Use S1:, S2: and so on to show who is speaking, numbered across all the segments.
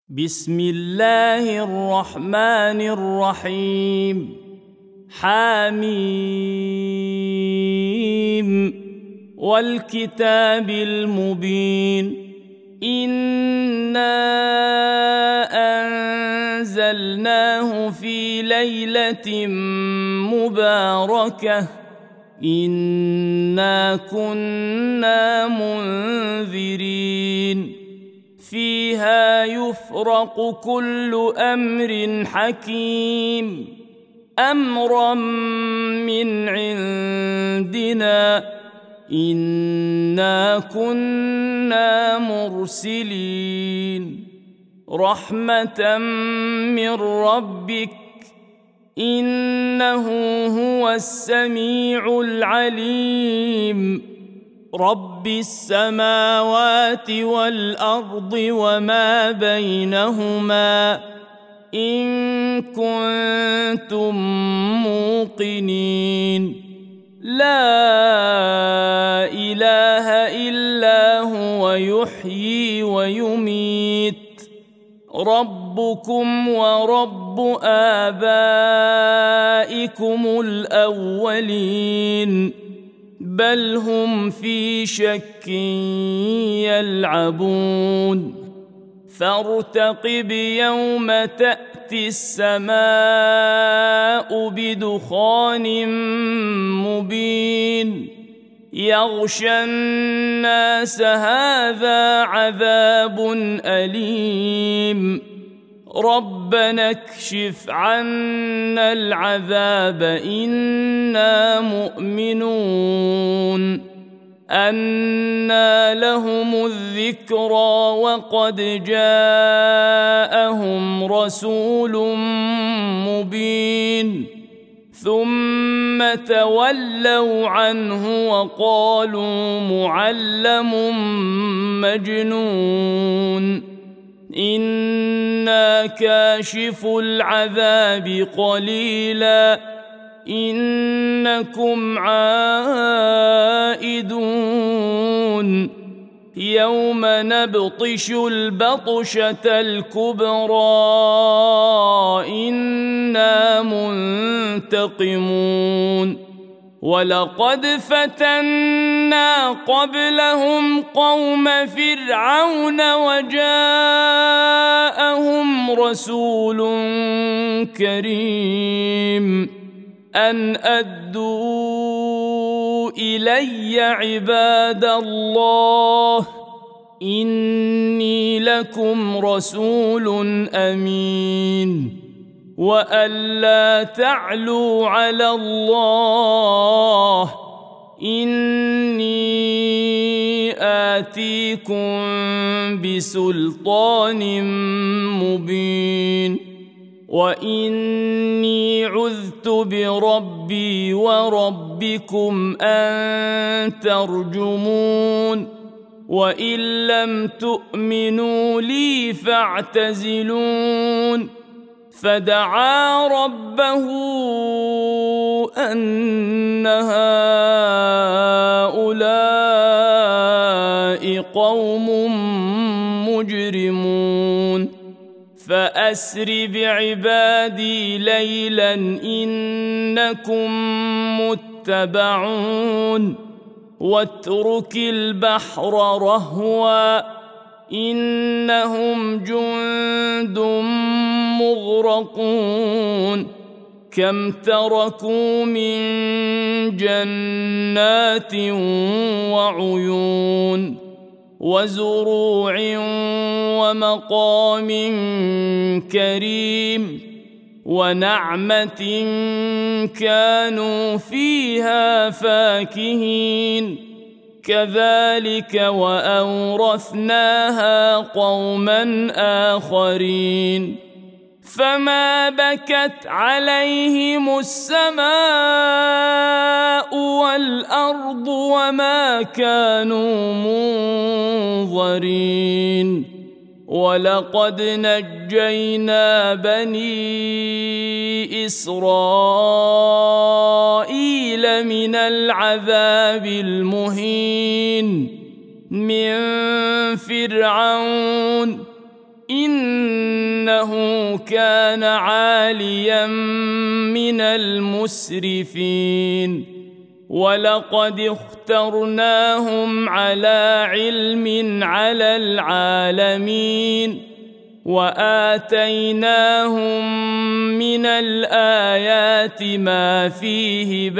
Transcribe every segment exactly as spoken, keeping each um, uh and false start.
S1: بسم الله الرحمن الرحيم. حميم والكتاب المبين. إنا أنزلناه في ليلة مباركة إنا كنا منذرين فيها يفرق كل أمر حكيم أمرا من عندنا إنا كنا مرسلين رحمة من ربك إنه هو السميع العليم رب السماوات والأرض وما بينهما إن كنتم موقنين لا إله إلا هو يحيي ويميت ربكم ورب آبائكم الأولين بل هم في شك يلعبون فارتقب يوم تأتي السماء بدخان مبين يغشى الناس هذا عذاب أليم ربنا اكشف عنا العذاب إنا مؤمنون أنى لهم الذكرى وقد جاءهم رسول مبين ثم تولوا عنه وقالوا معلم مجنون إنا كاشف العذاب قليلا إنكم عائدون يوم نبطش البطشة الكبرى إنا منتقمون ولقد فتنا قبلهم قوم فرعون وجاءهم رسول كريم أن أدوا إلي عباد الله إني لكم رسول أمين وألا تعلوا على الله إني آتيكم بسلطان مبين وإني عذت بربي وربكم أن ترجمون وإن لم تؤمنوا لي فاعتزلون فدعا ربه أن هؤلاء قوم مجرمون فأسر بعبادي ليلا إنكم متبعون واترك البحر رهوا إنهم جند مغرقون كم تركوا من جنات وعيون وزروع ومقام كريم ونعمة كانوا فيها فاكهين كذلك وأورثناها قوما آخرين فما بكت عليهم السماء والأرض وما كانوا منظرين ولقد نجينا بني إسرائيل من العذاب المهين من فرعون إن إنه كان عاليا من المسرفين ولقد اخترناهم على علم على العالمين وآتيناهم من الآيات ما فيه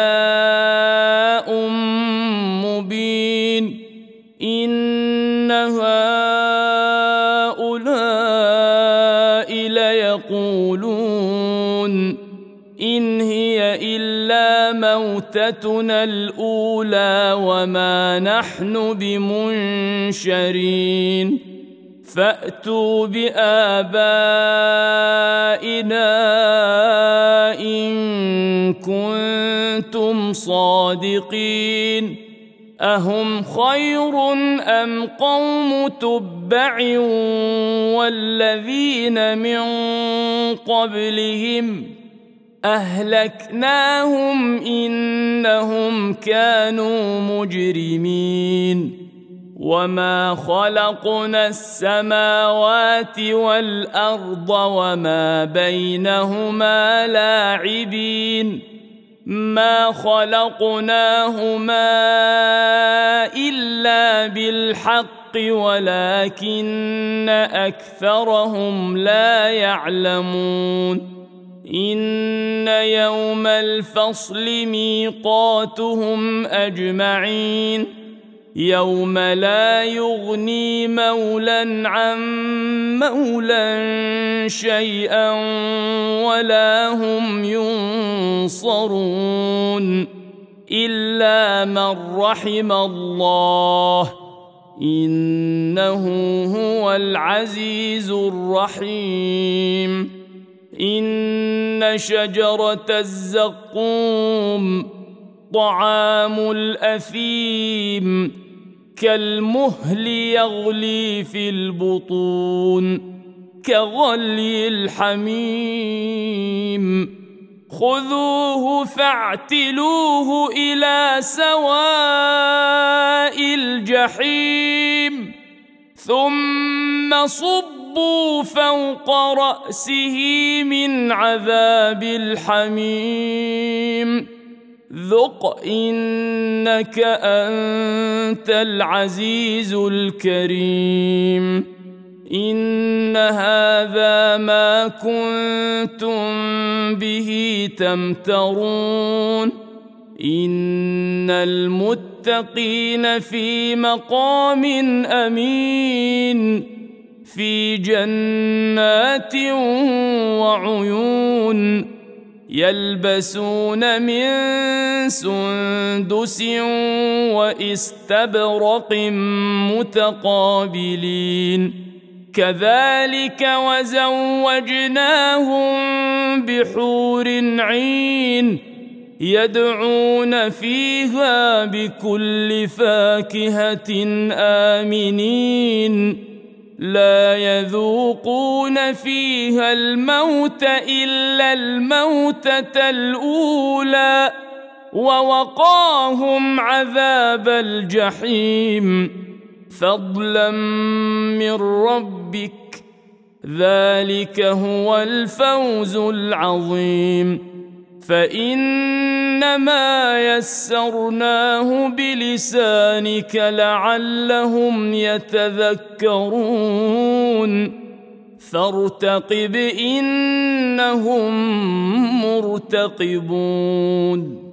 S1: بلاء مبين إن هؤلاء ليقولون إن هي إلا موتتنا الأولى وما نحن بمنشرين فأتوا بآبائنا إن كنتم صادقين أهم خير أم قوم تبع والذين من قبلهم أهلكناهم إنهم كانوا مجرمين وما خلقنا السماوات والأرض وما بينهما لاعبين ما خلقناهما إلا بالحق ولكن أكثرهم لا يعلمون إن يوم الفصل ميقاتهم أجمعين يوم لا يغني مولى عن مولى شيئا ولا هم ينصرون إلا من رحم الله إنه هو العزيز الرحيم إن شجرة الزقوم طعام الأثيم كالمهل يغلي في البطون كغلي الحميم خذوه فاعتلوه إلى سواء الجحيم ثم صبوا فوق رأسه من عذاب الحميم ذق إنك أنت العزيز الكريم إن هذا ما كنتم به تمترون إن المتقين في مقام أمين في جنات وعيون يلبسون من سندس واستبرق متقابلين كذلك وزوجناهم بحور عين يدعون فيها بكل فاكهة آمنين لا يذوقون فيها الموت إلا الموتة الأولى ووقاهم عذاب الجحيم فضلا من ربك ذلك هو الفوز العظيم فإنما يسرناه بلسانك لعلهم يتذكرون فارتقب إنهم مرتقبون.